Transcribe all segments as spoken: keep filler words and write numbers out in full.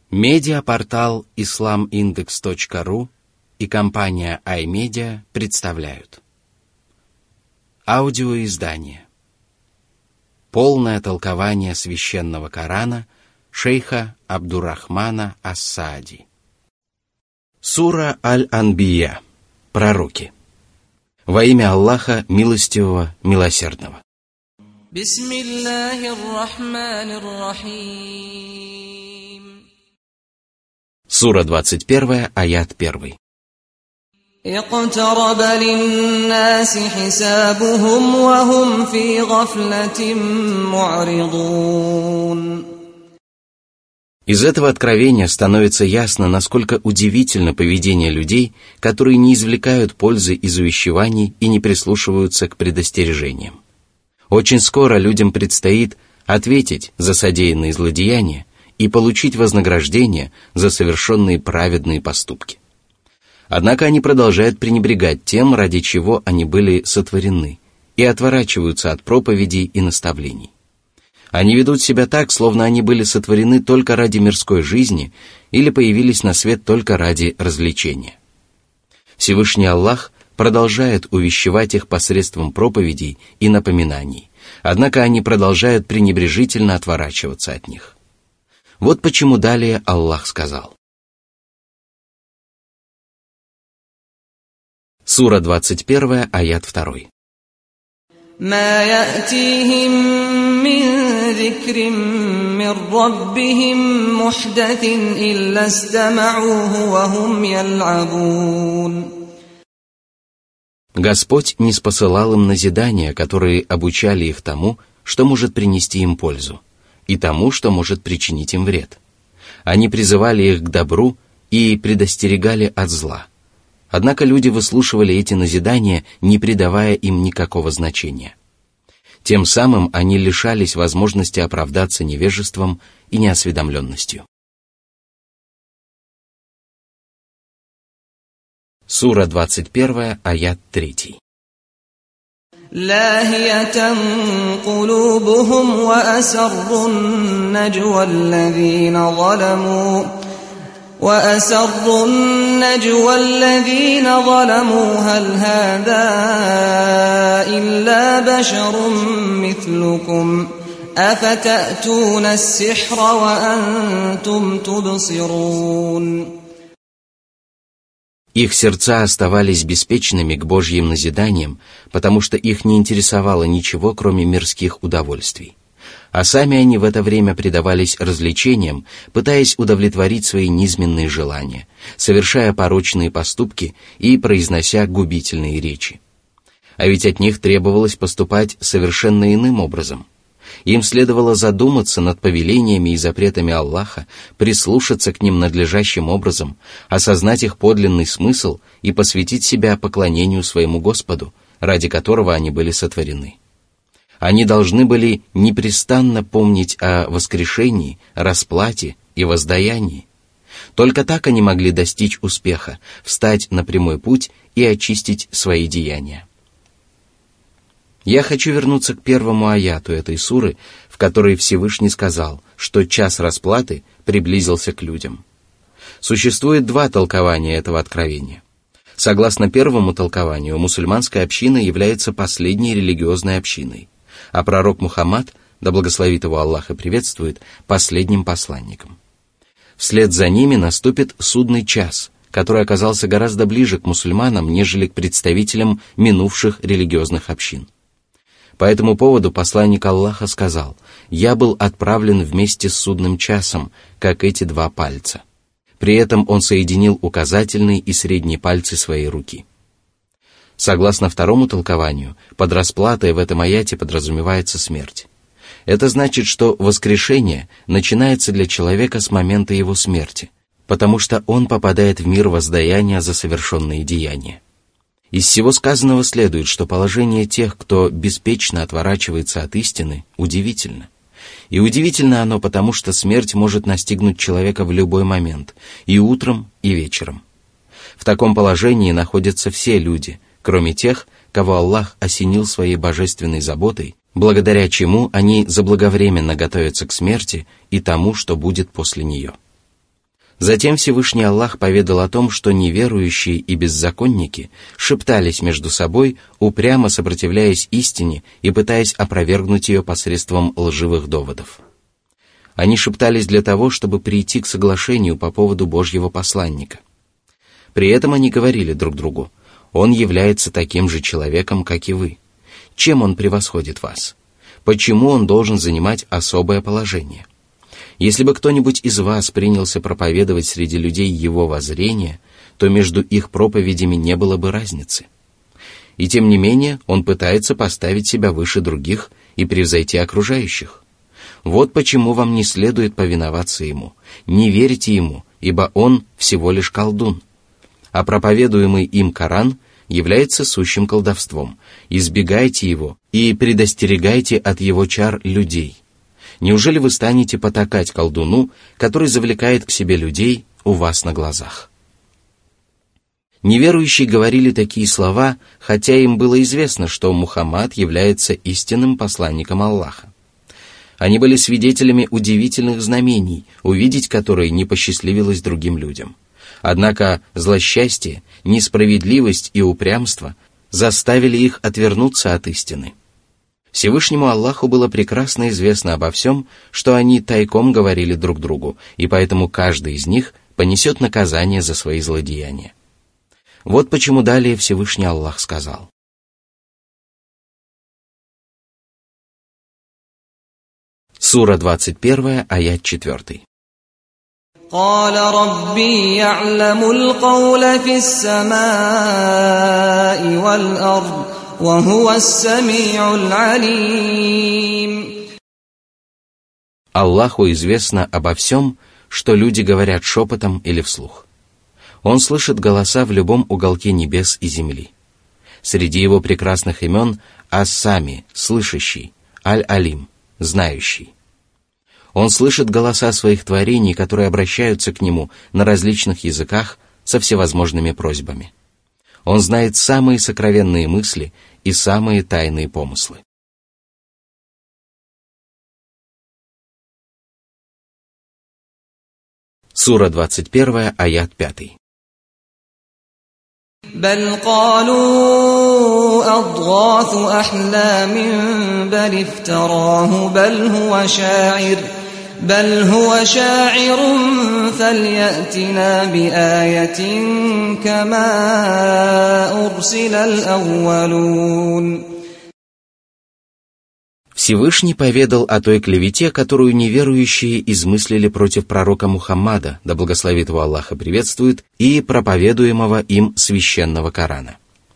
Медиапортал ислам индекс точка ру и компания iMedia представляют аудиоиздание «Полное толкование священного Корана» шейха Абдуррахмана ас-Саади. Сура Аль-Анбия. Пророки. Во имя Аллаха Милостивого, Милосердного. Сура двадцать первая, аят первый. اقترب للناس حسابهم وهم في غفلة معرضون. Из этого откровения становится ясно, насколько удивительно поведение людей, которые не извлекают пользы из увещеваний и не прислушиваются к предостережениям. Очень скоро людям предстоит ответить за содеянные злодеяния и получить вознаграждение за совершенные праведные поступки. Однако они продолжают пренебрегать тем, ради чего они были сотворены, и отворачиваются от проповедей и наставлений. Они ведут себя так, словно они были сотворены только ради мирской жизни или появились на свет только ради развлечения. Всевышний Аллах продолжает увещевать их посредством проповедей и напоминаний, однако они продолжают пренебрежительно отворачиваться от них. Вот почему далее Аллах сказал. Сура двадцать первая, аят второй. ما يأتيهم من ذكر من ربهم محدث إلا استمعوه وهم يلعبون. Господь ниспосылал им назидания, которые обучали их тому, что может принести им пользу, и тому, что может причинить им вред. Они призывали их к добру и предостерегали от зла. Однако люди выслушивали эти назидания, не придавая им никакого значения. Тем самым они лишались возможности оправдаться невежеством и неосведомленностью. Сура двадцать первая, аят третий. لاهية قلوبهم وأسروا النجوى الذين ظلموا وأسروا النجوى الذين ظلموا هل هذا إلا بشر مثلكم أفتأتون السحر وأنتم تبصرون. Их сердца оставались беспечными к Божьим назиданиям, потому что их не интересовало ничего, кроме мирских удовольствий. А сами они в это время предавались развлечениям, пытаясь удовлетворить свои низменные желания, совершая порочные поступки и произнося губительные речи. А ведь от них требовалось поступать совершенно иным образом. Им следовало задуматься над повелениями и запретами Аллаха, прислушаться к ним надлежащим образом, осознать их подлинный смысл и посвятить себя поклонению своему Господу, ради которого они были сотворены. Они должны были непрестанно помнить о воскрешении, расплате и воздаянии. Только так они могли достичь успеха, встать на прямой путь и очистить свои деяния. Я хочу вернуться к первому аяту этой суры, в которой Всевышний сказал, что час расплаты приблизился к людям. Существует два толкования этого откровения. Согласно первому толкованию, мусульманская община является последней религиозной общиной, а пророк Мухаммад, да благословит его Аллах и приветствует, последним посланником. Вслед за ними наступит судный час, который оказался гораздо ближе к мусульманам, нежели к представителям минувших религиозных общин. По этому поводу посланник Аллаха сказал: «Я был отправлен вместе с судным часом, как эти два пальца». При этом он соединил указательный и средний пальцы своей руки. Согласно второму толкованию, под расплатой в этом аяте подразумевается смерть. Это значит, что воскрешение начинается для человека с момента его смерти, потому что он попадает в мир воздаяния за совершенные деяния. Из всего сказанного следует, что положение тех, кто беспечно отворачивается от истины, удивительно. И удивительно оно потому, что смерть может настигнуть человека в любой момент, и утром, и вечером. В таком положении находятся все люди, кроме тех, кого Аллах осенил своей божественной заботой, благодаря чему они заблаговременно готовятся к смерти и тому, что будет после нее. Затем Всевышний Аллах поведал о том, что неверующие и беззаконники шептались между собой, упрямо сопротивляясь истине и пытаясь опровергнуть ее посредством лживых доводов. Они шептались для того, чтобы прийти к соглашению по поводу Божьего посланника. При этом они говорили друг другу: «Он является таким же человеком, как и вы. Чем он превосходит вас? Почему он должен занимать особое положение? Если бы кто-нибудь из вас принялся проповедовать среди людей его воззрения, то между их проповедями не было бы разницы. И тем не менее он пытается поставить себя выше других и превзойти окружающих. Вот почему вам не следует повиноваться ему, не верьте ему, ибо он всего лишь колдун. А проповедуемый им Коран является сущим колдовством. Избегайте его и предостерегайте от его чар людей. Неужели вы станете потакать колдуну, который завлекает к себе людей у вас на глазах?» Неверующие говорили такие слова, хотя им было известно, что Мухаммад является истинным посланником Аллаха. Они были свидетелями удивительных знамений, увидеть которые не посчастливилось другим людям. Однако злосчастье, несправедливость и упрямство заставили их отвернуться от истины. Всевышнему Аллаху было прекрасно известно обо всем, что они тайком говорили друг другу, и поэтому каждый из них понесет наказание за свои злодеяния. Вот почему далее Всевышний Аллах сказал: Сура двадцать первая, аят четвёртый. قال ربي يعلم القول في السماء والأرض وهو السميع العليم. Аллаху известно обо всем, что люди говорят шепотом или вслух. Он слышит голоса в любом уголке небес и земли. Среди его прекрасных имен Ас-Сами, слышащий, Аль-Алим, знающий. Он слышит голоса своих творений, которые обращаются к нему на различных языках со всевозможными просьбами. Он знает самые сокровенные мысли и самые тайные помыслы. Сура двадцать первая, аят пятый. بل قالوا أضغاث أحلام بل افتراه بل هو شاعر بل هو شاعر فليأتنا بآية كما أرسل الأولون. Всевышний поведал о той клевете, которую неверующие измыслили против пророка Мухаммада, да благословит его Аллах и приветствует, и проповедуемого им священного Корана.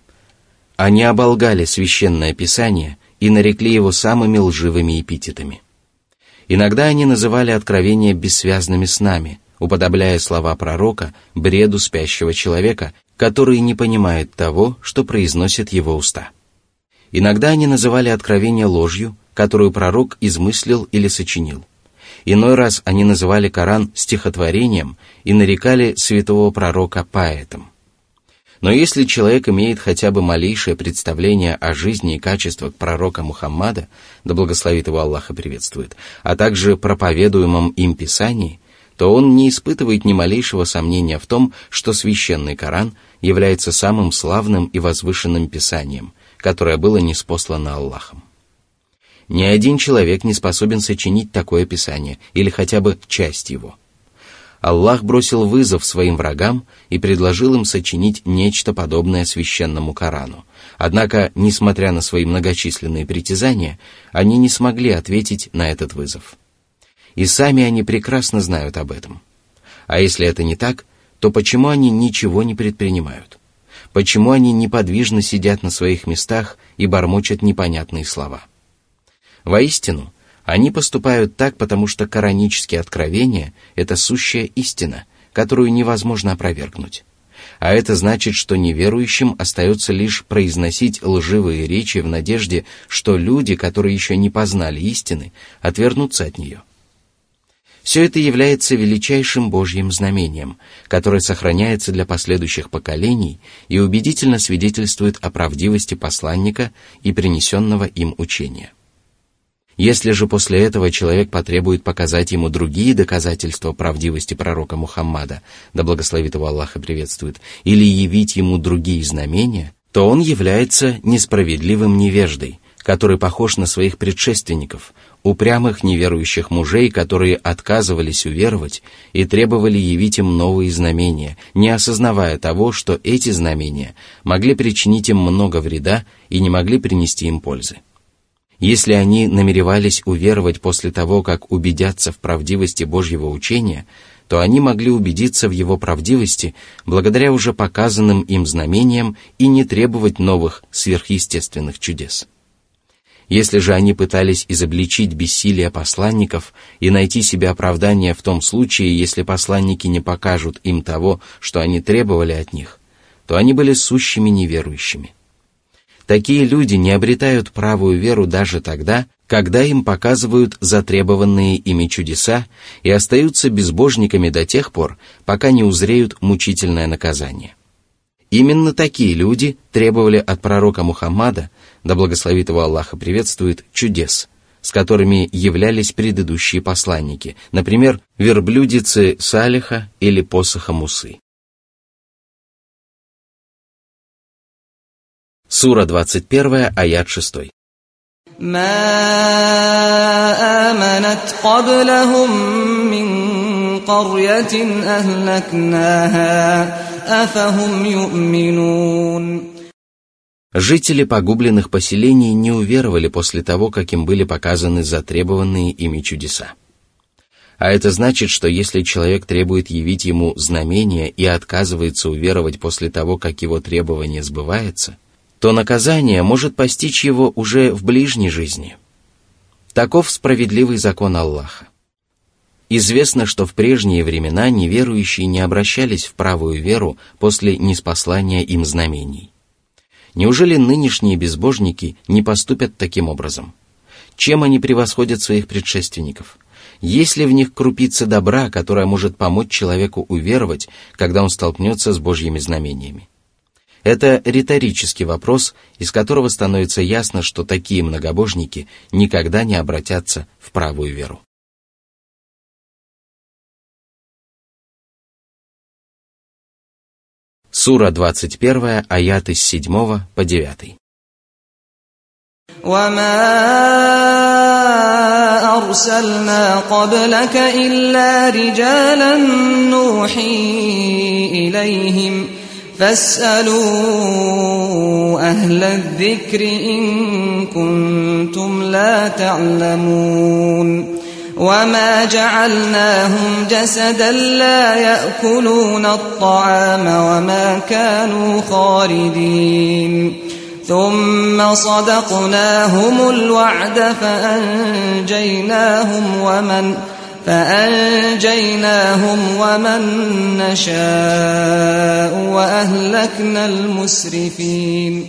Они оболгали священное Писание и нарекли его самыми лживыми эпитетами. Иногда они называли откровения бессвязными снами, уподобляя слова пророка бреду спящего человека, который не понимает того, что произносят его уста. Иногда они называли откровения ложью, которую пророк измыслил или сочинил. Иной раз они называли Коран стихотворением и нарекали святого пророка поэтом. Но если человек имеет хотя бы малейшее представление о жизни и качествах пророка Мухаммада, да благословит его Аллах и приветствует, а также проповедуемом им Писании, то он не испытывает ни малейшего сомнения в том, что священный Коран является самым славным и возвышенным Писанием, которое было ниспослано Аллахом. Ни один человек не способен сочинить такое Писание, или хотя бы часть его. Аллах бросил вызов своим врагам и предложил им сочинить нечто подобное священному Корану. Однако, несмотря на свои многочисленные притязания, они не смогли ответить на этот вызов. И сами они прекрасно знают об этом. А если это не так, то почему они ничего не предпринимают? Почему они неподвижно сидят на своих местах и бормочут непонятные слова? Воистину, они поступают так, потому что коранические откровения – это сущая истина, которую невозможно опровергнуть. А это значит, что неверующим остается лишь произносить лживые речи в надежде, что люди, которые еще не познали истины, отвернутся от нее. Все это является величайшим Божьим знамением, которое сохраняется для последующих поколений и убедительно свидетельствует о правдивости посланника и принесенного им учения. Если же после этого человек потребует показать ему другие доказательства правдивости пророка Мухаммада, да благословит его Аллах и приветствует, или явить ему другие знамения, то он является несправедливым невеждой, который похож на своих предшественников, упрямых неверующих мужей, которые отказывались уверовать и требовали явить им новые знамения, не осознавая того, что эти знамения могли причинить им много вреда и не могли принести им пользы. Если они намеревались уверовать после того, как убедятся в правдивости Божьего учения, то они могли убедиться в его правдивости благодаря уже показанным им знамениям и не требовать новых сверхъестественных чудес. Если же они пытались изобличить бессилие посланников и найти себе оправдание в том случае, если посланники не покажут им того, что они требовали от них, то они были сущими неверующими. Такие люди не обретают правую веру даже тогда, когда им показывают затребованные ими чудеса и остаются безбожниками до тех пор, пока не узреют мучительное наказание. Именно такие люди требовали от пророка Мухаммада, да благословит его Аллах и приветствует, чудес, с которыми являлись предыдущие посланники, например, верблюдицы Салиха или посоха Мусы. Сура двадцать первая, аят шесть. ما آمنت قبلهم من قرية أهلكناها أفهم يؤمنون. Жители погубленных поселений не уверовали после того, как им были показаны затребованные ими чудеса. А это значит, что если человек требует явить ему знамения и отказывается уверовать после того, как его требование сбывается, то наказание может постичь его уже в ближней жизни. Таков справедливый закон Аллаха. Известно, что в прежние времена неверующие не обращались в правую веру после ниспослания им знамений. Неужели нынешние безбожники не поступят таким образом? Чем они превосходят своих предшественников? Есть ли в них крупица добра, которая может помочь человеку уверовать, когда он столкнется с Божьими знамениями? Это риторический вопрос, из которого становится ясно, что такие многобожники никогда не обратятся в правую веру. Сура двадцать первая, аяты с седьмого по девятый. وما أرسلنا قبلك إلا رجالا نوحي إليهم فاسألوا أهل الذكر إن كنتم لا تعلمون وما جعلناهم جسدا لا يأكلون الطعام وما كانوا خالدين ثم صدقناهم الوعد فأنجيناهم ومن فأنجيناهم ومن نشاء وأهلكنا المسرفين.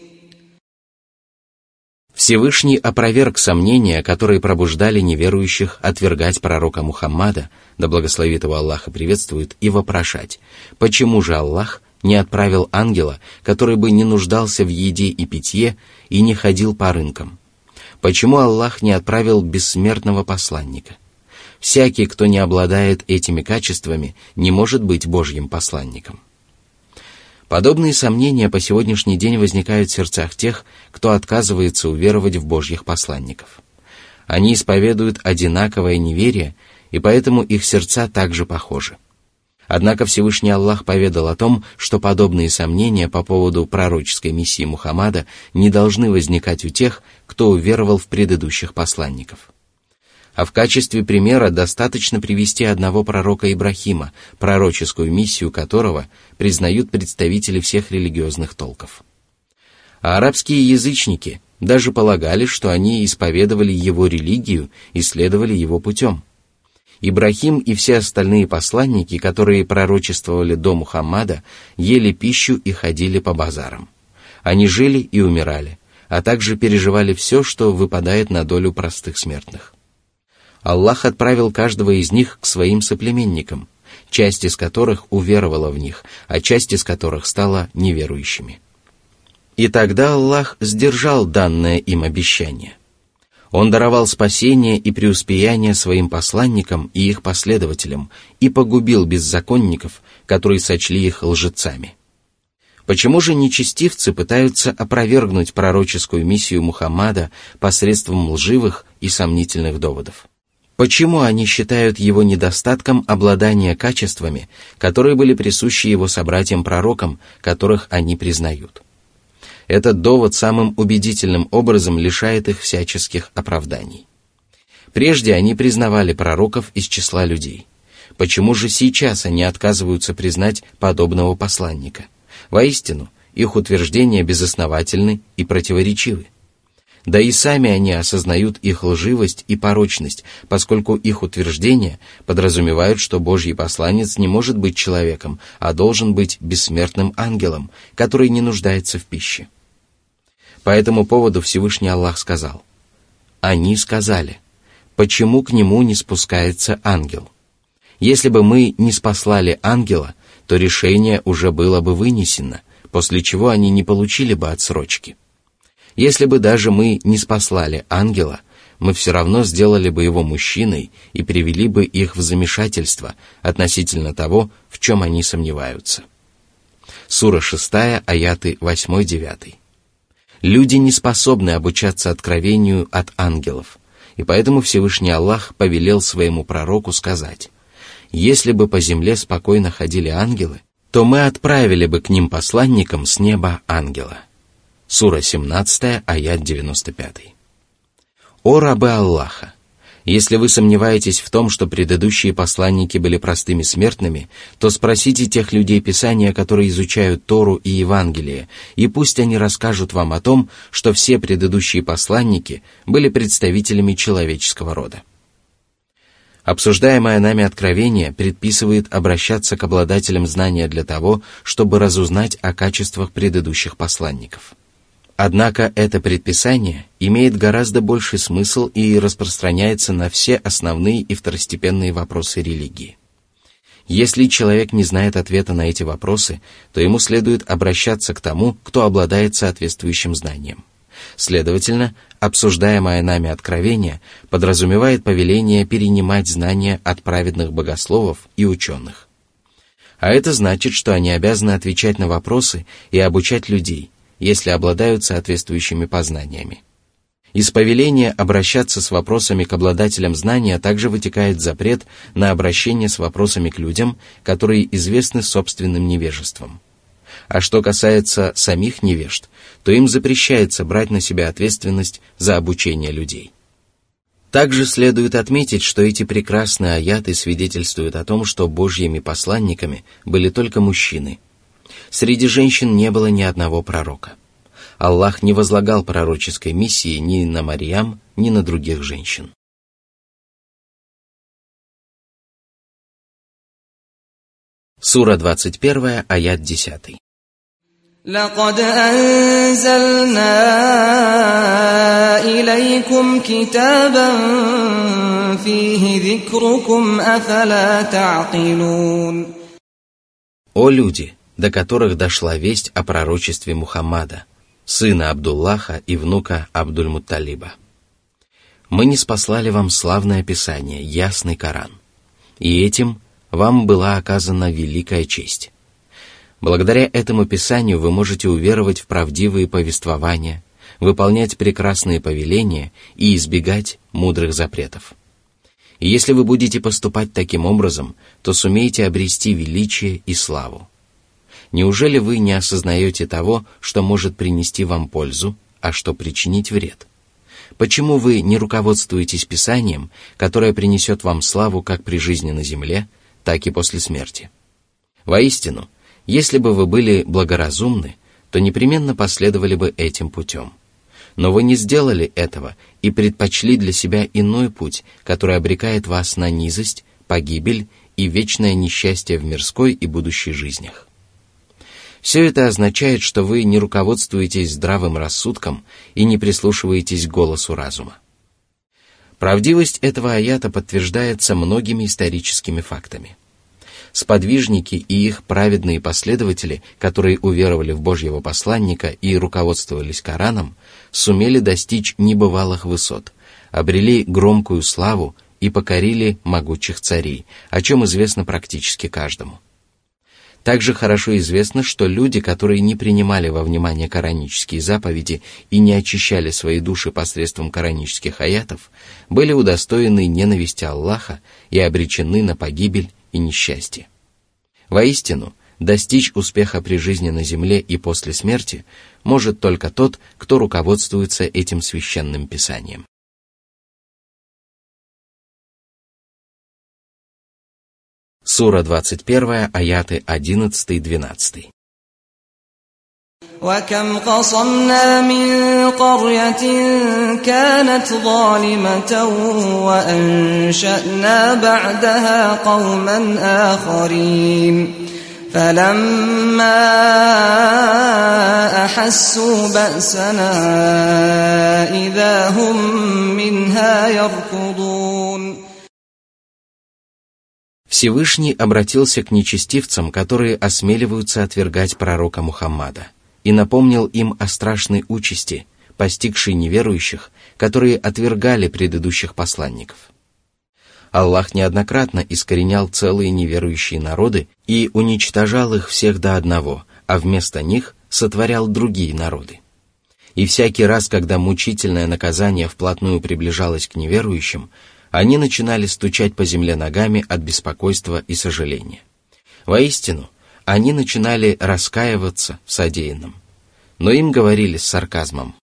Всевышний опроверг сомнения, которые пробуждали неверующих отвергать пророка Мухаммада, да благословит его Аллах и приветствует, и вопрошать, почему же Аллах не отправил ангела, который бы не нуждался в еде и питье и не ходил по рынкам? Почему Аллах не отправил бессмертного посланника? Всякий, кто не обладает этими качествами, не может быть Божьим посланником. Подобные сомнения по сегодняшний день возникают в сердцах тех, кто отказывается уверовать в Божьих посланников. Они исповедуют одинаковое неверие, и поэтому их сердца также похожи. Однако Всевышний Аллах поведал о том, что подобные сомнения по поводу пророческой миссии Мухаммада не должны возникать у тех, кто уверовал в предыдущих посланников. А в качестве примера достаточно привести одного пророка Ибрахима, пророческую миссию которого признают представители всех религиозных толков. А арабские язычники даже полагали, что они исповедовали его религию и следовали его путем. Ибрахим и все остальные посланники, которые пророчествовали до Мухаммада, ели пищу и ходили по базарам. Они жили и умирали, а также переживали все, что выпадает на долю простых смертных. Аллах отправил каждого из них к своим соплеменникам, часть из которых уверовала в них, а часть из которых стала неверующими. И тогда Аллах сдержал данное им обещание. Он даровал спасение и преуспеяние своим посланникам и их последователям и погубил беззаконников, которые сочли их лжецами. Почему же нечестивцы пытаются опровергнуть пророческую миссию Мухаммада посредством лживых и сомнительных доводов? Почему они считают его недостатком обладания качествами, которые были присущи его собратьям-пророкам, которых они признают? Этот довод самым убедительным образом лишает их всяческих оправданий. Прежде они признавали пророков из числа людей. Почему же сейчас они отказываются признать подобного посланника? Воистину, их утверждения безосновательны и противоречивы. Да и сами они осознают их лживость и порочность, поскольку их утверждения подразумевают, что Божий посланец не может быть человеком, а должен быть бессмертным ангелом, который не нуждается в пище. По этому поводу Всевышний Аллах сказал: «Они сказали: почему к нему не спускается ангел? Если бы мы не спаслали ангела, то решение уже было бы вынесено, после чего они не получили бы отсрочки. Если бы даже мы не спаслали ангела, мы все равно сделали бы его мужчиной и привели бы их в замешательство относительно того, в чем они сомневаются». Сура шестая, аяты восемь-девять. Люди не способны обучаться откровению от ангелов, и поэтому Всевышний Аллах повелел своему пророку сказать: «Если бы по земле спокойно ходили ангелы, то мы отправили бы к ним посланникам с неба ангела». Сура семнадцатая, аят девяносто пять. «О рабы Аллаха! Если вы сомневаетесь в том, что предыдущие посланники были простыми смертными, то спросите тех людей Писания, которые изучают Тору и Евангелие, и пусть они расскажут вам о том, что все предыдущие посланники были представителями человеческого рода». Обсуждаемое нами откровение предписывает обращаться к обладателям знания для того, чтобы разузнать о качествах предыдущих посланников. Однако это предписание имеет гораздо больший смысл и распространяется на все основные и второстепенные вопросы религии. Если человек не знает ответа на эти вопросы, то ему следует обращаться к тому, кто обладает соответствующим знанием. Следовательно, обсуждаемое нами откровение подразумевает повеление перенимать знания от праведных богословов и ученых. А это значит, что они обязаны отвечать на вопросы и обучать людей, если обладают соответствующими познаниями. Из повеления обращаться с вопросами к обладателям знания также вытекает запрет на обращение с вопросами к людям, которые известны собственным невежеством. А что касается самих невежд, то им запрещается брать на себя ответственность за обучение людей. Также следует отметить, что эти прекрасные аяты свидетельствуют о том, что Божьими посланниками были только мужчины. Среди женщин не было ни одного пророка. Аллах не возлагал пророческой миссии ни на Марьям, ни на других женщин. Сура двадцать первая, аят десятый. لقد أنزلنا إليكم كتابا فيه ذكركم أفلا تعقلون. О люди, до которых дошла весть о пророчестве Мухаммада, сына Абдуллаха и внука Абдуль-Мутталиба. Мы ниспослали вам славное Писание, ясный Коран, и этим вам была оказана великая честь. Благодаря этому Писанию вы можете уверовать в правдивые повествования, выполнять прекрасные повеления и избегать мудрых запретов. И если вы будете поступать таким образом, то сумеете обрести величие и славу. Неужели вы не осознаете того, что может принести вам пользу, а что причинить вред? Почему вы не руководствуетесь Писанием, которое принесет вам славу как при жизни на земле, так и после смерти? Воистину, если бы вы были благоразумны, то непременно последовали бы этим путем. Но вы не сделали этого и предпочли для себя иной путь, который обрекает вас на низость, погибель и вечное несчастье в мирской и будущей жизнях. Все это означает, что вы не руководствуетесь здравым рассудком и не прислушиваетесь к голосу разума. Правдивость этого аята подтверждается многими историческими фактами. Сподвижники и их праведные последователи, которые уверовали в Божьего посланника и руководствовались Кораном, сумели достичь небывалых высот, обрели громкую славу и покорили могучих царей, о чем известно практически каждому. Также хорошо известно, что люди, которые не принимали во внимание коранические заповеди и не очищали свои души посредством коранических аятов, были удостоены ненависти Аллаха и обречены на погибель и несчастье. Воистину, достичь успеха при жизни на земле и после смерти может только тот, кто руководствуется этим священным писанием. Сура двадцать первая, аяты одиннадцатый-двенадцатый. وَكَمْ قَصَمْنَا مِنْ قَرْيَةٍ كَانَتْ ظَالِمَةً وَأَنْشَأْنَا بَعْدَهَا قَوْمًا آخَرِينَ فَلَمَّا أَحَسُّوا بَأْسَنَا إِذَا هُمْ مِنْهَا يَرْكُضُونَ. Всевышний обратился к нечестивцам, которые осмеливаются отвергать пророка Мухаммада, и напомнил им о страшной участи, постигшей неверующих, которые отвергали предыдущих посланников. Аллах неоднократно искоренял целые неверующие народы и уничтожал их всех до одного, а вместо них сотворял другие народы. И всякий раз, когда мучительное наказание вплотную приближалось к неверующим, они начинали стучать по земле ногами от беспокойства и сожаления. Воистину, они начинали раскаиваться в содеянном, но им говорили с сарказмом: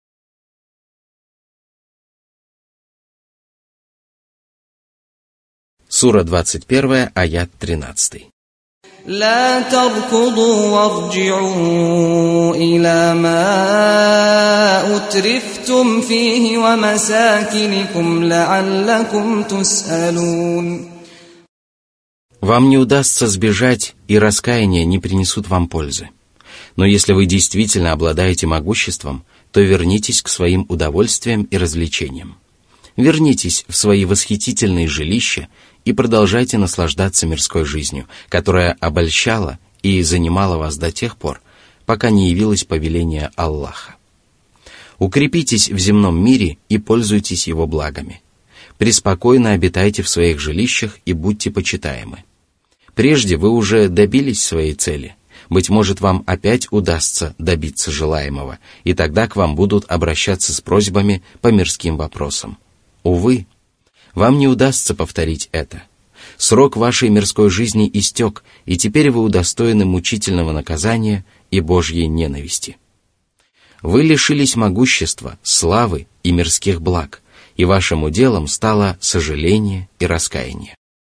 Сура двадцать первая, аят тринадцатый. لا تركضوا وارجعوا إلى ما أترفتم فيه ومساكنكم لعلكم تسألون. Вам не удастся сбежать, и раскаяние не принесут вам пользы. Но если вы действительно обладаете могуществом, то вернитесь к своим удовольствиям и развлечениям. Вернитесь в свои восхитительные жилища и продолжайте наслаждаться мирской жизнью, которая обольщала и занимала вас до тех пор, пока не явилось повеление Аллаха. Укрепитесь в земном мире и пользуйтесь его благами. Преспокойно обитайте в своих жилищах и будьте почитаемы. Прежде вы уже добились своей цели. Быть может, вам опять удастся добиться желаемого, и тогда к вам будут обращаться с просьбами по мирским вопросам. Увы, вам не удастся повторить это. Срок вашей мирской жизни истек, и теперь вы удостоены мучительного наказания и Божьей ненависти. Вы лишились могущества, славы и мирских благ, и вашим уделом стало сожаление и раскаяние.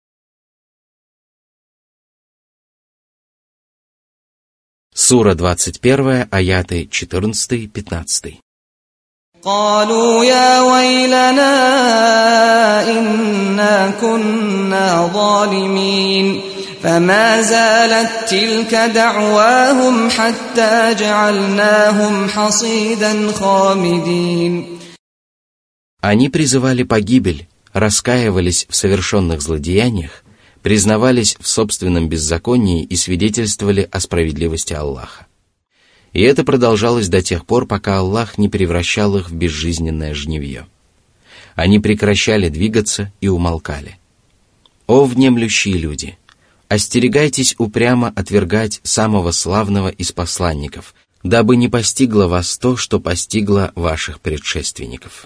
Сура двадцать первая, аяты четырнадцатый-пятнадцатый. قالوا يا ويلنا إنا كنا ظالمين فما زالت تلك دعواهم حتى جعلناهم حصيدا خامدين. Они призывали погибель, раскаивались в совершенных злодеяниях, признавались в собственном беззаконии и свидетельствовали о справедливости Аллаха. И это продолжалось до тех пор, пока Аллах не превращал их в безжизненное жнивье. Они прекращали двигаться и умолкали. О внемлющие люди! Остерегайтесь упрямо отвергать самого славного из посланников, дабы не постигло вас то, что постигло ваших предшественников.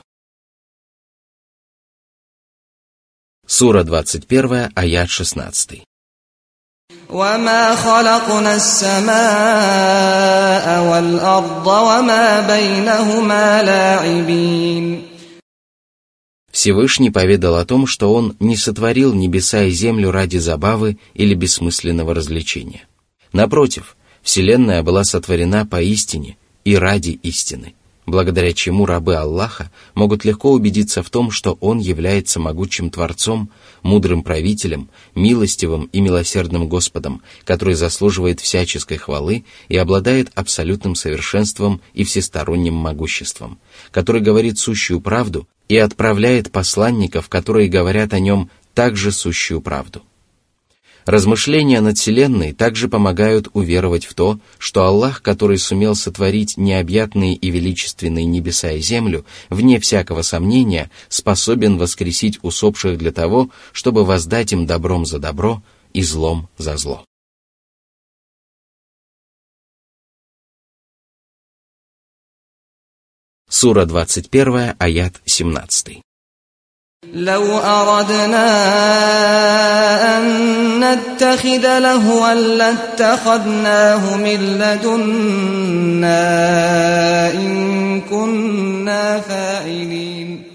Сура двадцать первая, аят шестнадцатый. وَمَا خَلَقْنَا السَّمَاءَ وَالْأَرْضَ وَمَا بَيْنَهُمَا لَاعِبِينَ. Всевышний поведал о том, что Он не сотворил небеса и землю ради забавы или бессмысленного развлечения. Напротив, Вселенная была сотворена поистине и ради истины, благодаря чему рабы Аллаха могут легко убедиться в том, что Он является могучим Творцом, мудрым правителем, милостивым и милосердным Господом, который заслуживает всяческой хвалы и обладает абсолютным совершенством и всесторонним могуществом, который говорит сущую правду и отправляет посланников, которые говорят о Нем также сущую правду. Размышления над Вселенной также помогают уверовать в то, что Аллах, который сумел сотворить необъятные и величественные небеса и землю, вне всякого сомнения, способен воскресить усопших для того, чтобы воздать им добром за добро и злом за зло. Сура двадцать первая, аят семнадцатый. لو أردنا أن نتخذ لهوا لاتخذناه من لدنا إن كنا فاعلين.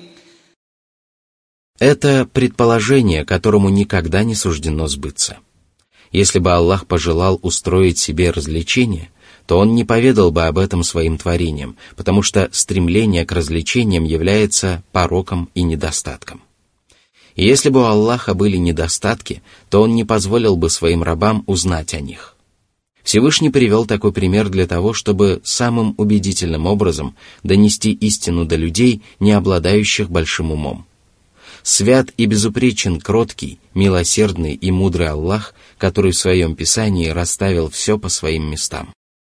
Это предположение, которому никогда не суждено сбыться. Если бы Аллах пожелал устроить себе развлечение, то Он не поведал бы об этом своим творениям, потому что стремление к развлечениям является пороком и недостатком. И если бы у Аллаха были недостатки, то Он не позволил бы своим рабам узнать о них. Всевышний привел такой пример для того, чтобы самым убедительным образом донести истину до людей, не обладающих большим умом. Свят и безупречен кроткий, милосердный и мудрый Аллах, который в своем Писании расставил все по своим местам.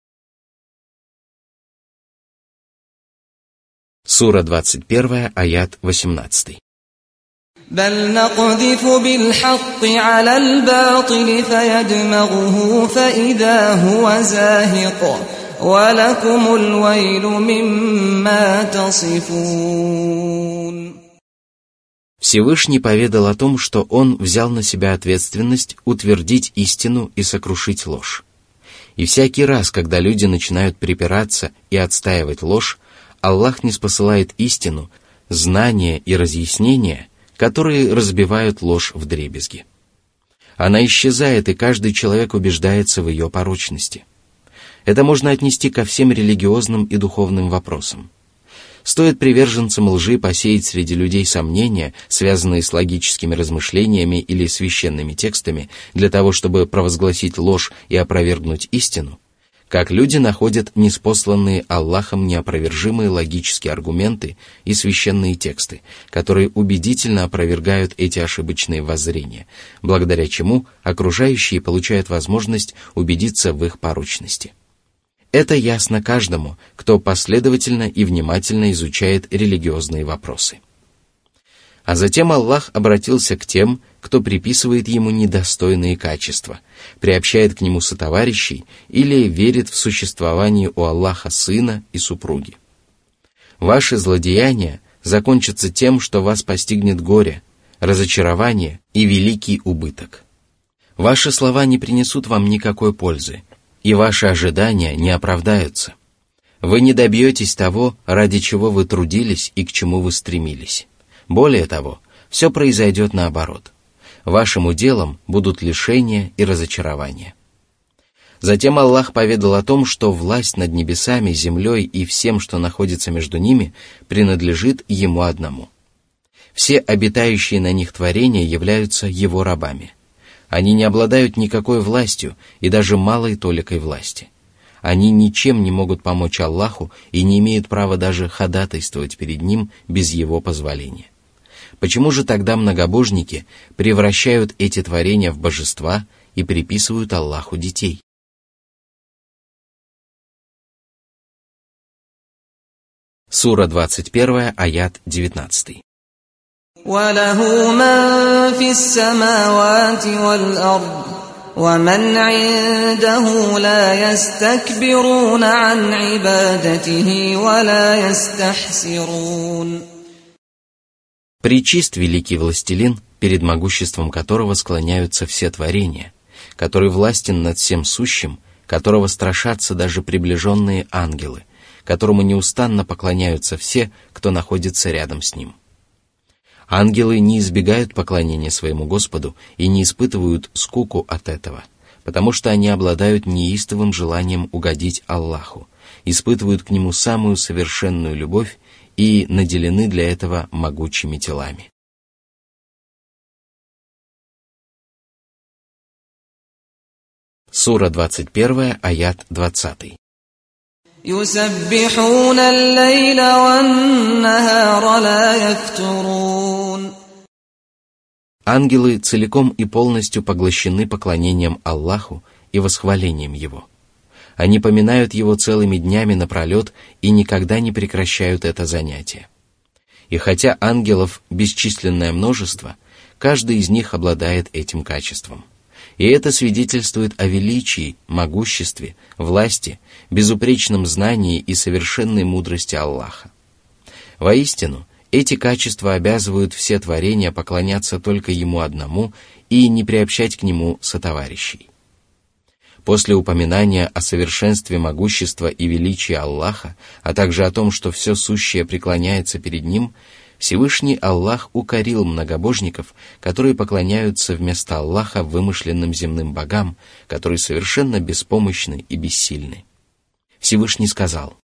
Сура двадцать первая, аят восемнадцатый. بل نقذف بالحق على الباطل فيدمغه فإذا هو زاهق ولكم الويل مما تصفون. Всевышний поведал о том, что Он взял на себя ответственность утвердить истину и сокрушить ложь. И всякий раз, когда люди начинают припираться и отстаивать ложь, Аллах ниспосылает истину, знания и разъяснения, которые разбивают ложь вдребезги. Она исчезает, и каждый человек убеждается в ее порочности. Это можно отнести ко всем религиозным и духовным вопросам. Стоит приверженцам лжи посеять среди людей сомнения, связанные с логическими размышлениями или священными текстами, для того, чтобы провозгласить ложь и опровергнуть истину, как люди находят ниспосланные Аллахом неопровержимые логические аргументы и священные тексты, которые убедительно опровергают эти ошибочные воззрения, благодаря чему окружающие получают возможность убедиться в их порочности. Это ясно каждому, кто последовательно и внимательно изучает религиозные вопросы. А затем Аллах обратился к тем, кто приписывает ему недостойные качества, приобщает к нему сотоварищей или верит в существование у Аллаха сына и супруги. Ваши злодеяния закончатся тем, что вас постигнет горе, разочарование и великий убыток. Ваши слова не принесут вам никакой пользы, и ваши ожидания не оправдаются. Вы не добьетесь того, ради чего вы трудились и к чему вы стремились. Более того, все произойдет наоборот. Вашим уделом будут лишения и разочарования. Затем Аллах поведал о том, что власть над небесами, землей и всем, что находится между ними, принадлежит Ему одному. Все обитающие на них творения являются Его рабами. Они не обладают никакой властью и даже малой толикой власти. Они ничем не могут помочь Аллаху и не имеют права даже ходатайствовать перед Ним без Его позволения. Почему же тогда многобожники превращают эти творения в божества и приписывают Аллаху детей? Сура двадцать первая, аят девятнадцатый. وَلَهُ مَن فِي السَّمَاوَاتِ وَالْأَرْضِ وَمَنْ عِندَهُ لَا يَسْتَكْبِرُونَ عَنْ عِبَادَتِهِ وَلَا يَسْتَحْسِرُونَ. Пречист великий властелин, перед могуществом которого склоняются все творения, который властен над всем сущим, которого страшатся даже приближенные ангелы, которому неустанно поклоняются все, кто находится рядом с ним. Ангелы не избегают поклонения своему Господу и не испытывают скуку от этого, потому что они обладают неистовым желанием угодить Аллаху, испытывают к Нему самую совершенную любовь и наделены для этого могучими телами. Сура двадцать первая, аят двадцатый. يُسَبِّحُونَ اللَّيْلَ وَالنَّهَارَ لَا يَفْتُرُونَ. Ангелы целиком и полностью поглощены поклонением Аллаху и восхвалением Его. Они поминают Его целыми днями напролет и никогда не прекращают это занятие. И хотя ангелов бесчисленное множество, каждый из них обладает этим качеством. И это свидетельствует о величии, могуществе, власти, безупречном знании и совершенной мудрости Аллаха. Воистину, эти качества обязывают все творения поклоняться только Ему одному и не приобщать к Нему сотоварищей. После упоминания о совершенстве могущества и величии Аллаха, а также о том, что все сущее преклоняется перед Ним, Всевышний Аллах укорил многобожников, которые поклоняются вместо Аллаха вымышленным земным богам, которые совершенно беспомощны и бессильны. Всевышний сказал: